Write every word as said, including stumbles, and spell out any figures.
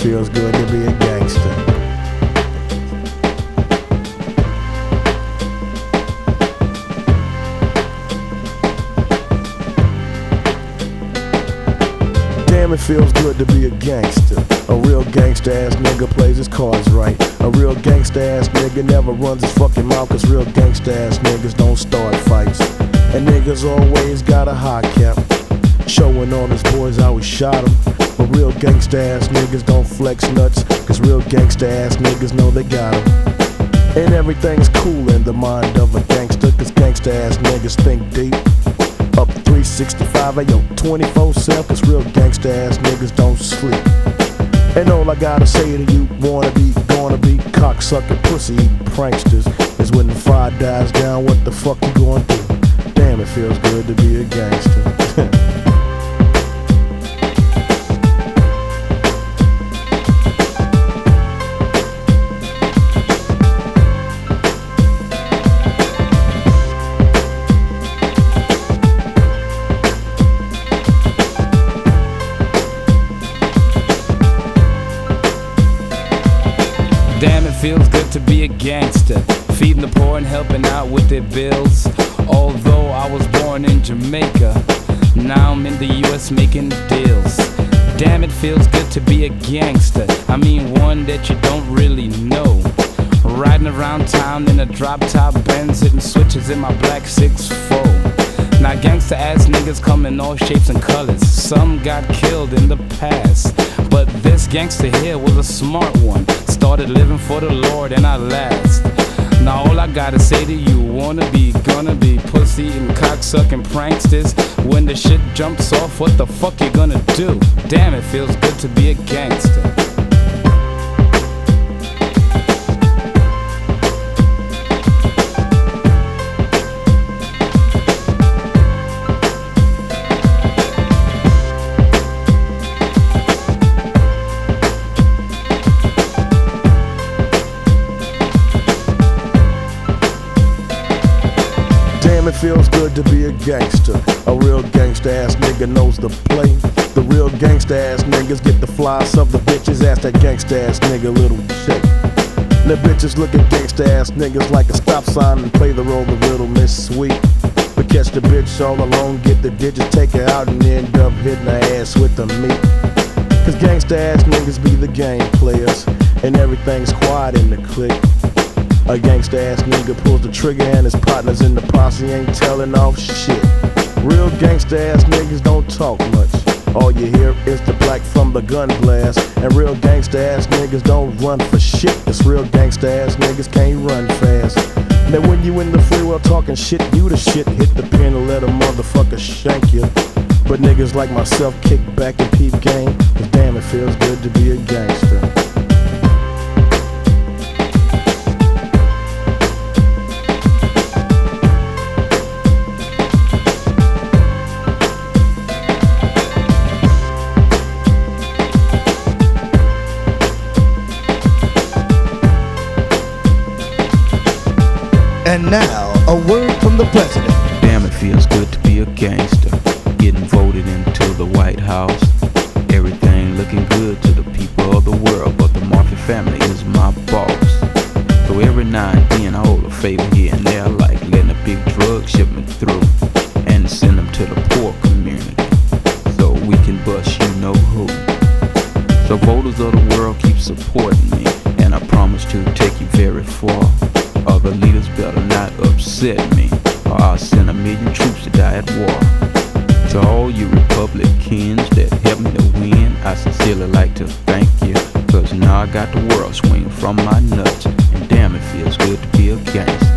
feels good to be a gangster. Damn, it feels good to be a gangster. A real gangsta ass nigga plays his cards right. A real gangsta ass nigga never runs his fucking mouth, cause real gangsta ass niggas don't start fights. And niggas always got a high cap, showing all his boys how we shot him. But real gangsta ass niggas don't flex nuts, cause real gangsta ass niggas know they got him. And everything's cool in the mind of a gangster, cause gangsta ass niggas think deep. Up three sixty-five, ayo, twenty-four seven, cause real gangsta ass niggas don't sleep. And all I gotta say to you wanna be, gonna be cocksucking, pussy eating pranksters is when the fire dies down, what the fuck you gonna do? Damn, it feels good to be a gangster. Damn, it feels good to be a gangster, feeding the poor and helping out with their bills. Although I was born in Jamaica, now I'm in the U S making deals. Damn, it feels good to be a gangster, I mean one that you don't really know. Riding around town in a drop-top Benz, hitting switches in my black six four. Now gangsta ass niggas come in all shapes and colors. Some got killed in the past, but this gangster here was a smart one. Started living for the Lord and I last. Now all I gotta say to you, wanna be, gonna be pussy and cocksucking pranksters. When the shit jumps off, what the fuck you gonna do? Damn, it feels good to be a gangster. Damn, it feels good to be a gangster. A real gangsta ass nigga knows the play. The real gangsta ass niggas get the flies of the bitches. Ask that gangsta ass nigga little shit. The bitches look at gangsta ass niggas like a stop sign and play the role of Little Miss Sweet. But catch the bitch all alone, get the digits, take her out and end up hitting her ass with the meat. Cause gangsta ass niggas be the game players, and everything's quiet in the clique. A gangsta ass nigga pulls the trigger and his partners in the posse ain't telling off shit. Real gangsta ass niggas don't talk much, all you hear is the black from the gun blast. And real gangsta ass niggas don't run for shit, cause real gangsta ass niggas can't run fast. Now when you in the free world talking shit, you the shit, hit the pin and let a motherfucker shank you. But niggas like myself kick back and peep game, cause damn, it feels good to be a gangster. And now, a word from the president. Damn, it feels good to be a gangster, getting voted into the White House. Everything looking good to the people of the world, but the Murphy family is my boss. So every now and then I hold a favor here and there, like letting a big drug shipment through and send them to the poor community, so we can bust you know who. So voters of the world, keep supporting me, and I promise to take you very far. Other leaders better not upset me, or I'll send a million troops to die at war. To all you Republicans that helped me to win, I sincerely like to thank you, cause now I got the world swinging from my nuts. And damn, it feels good to be a gangster.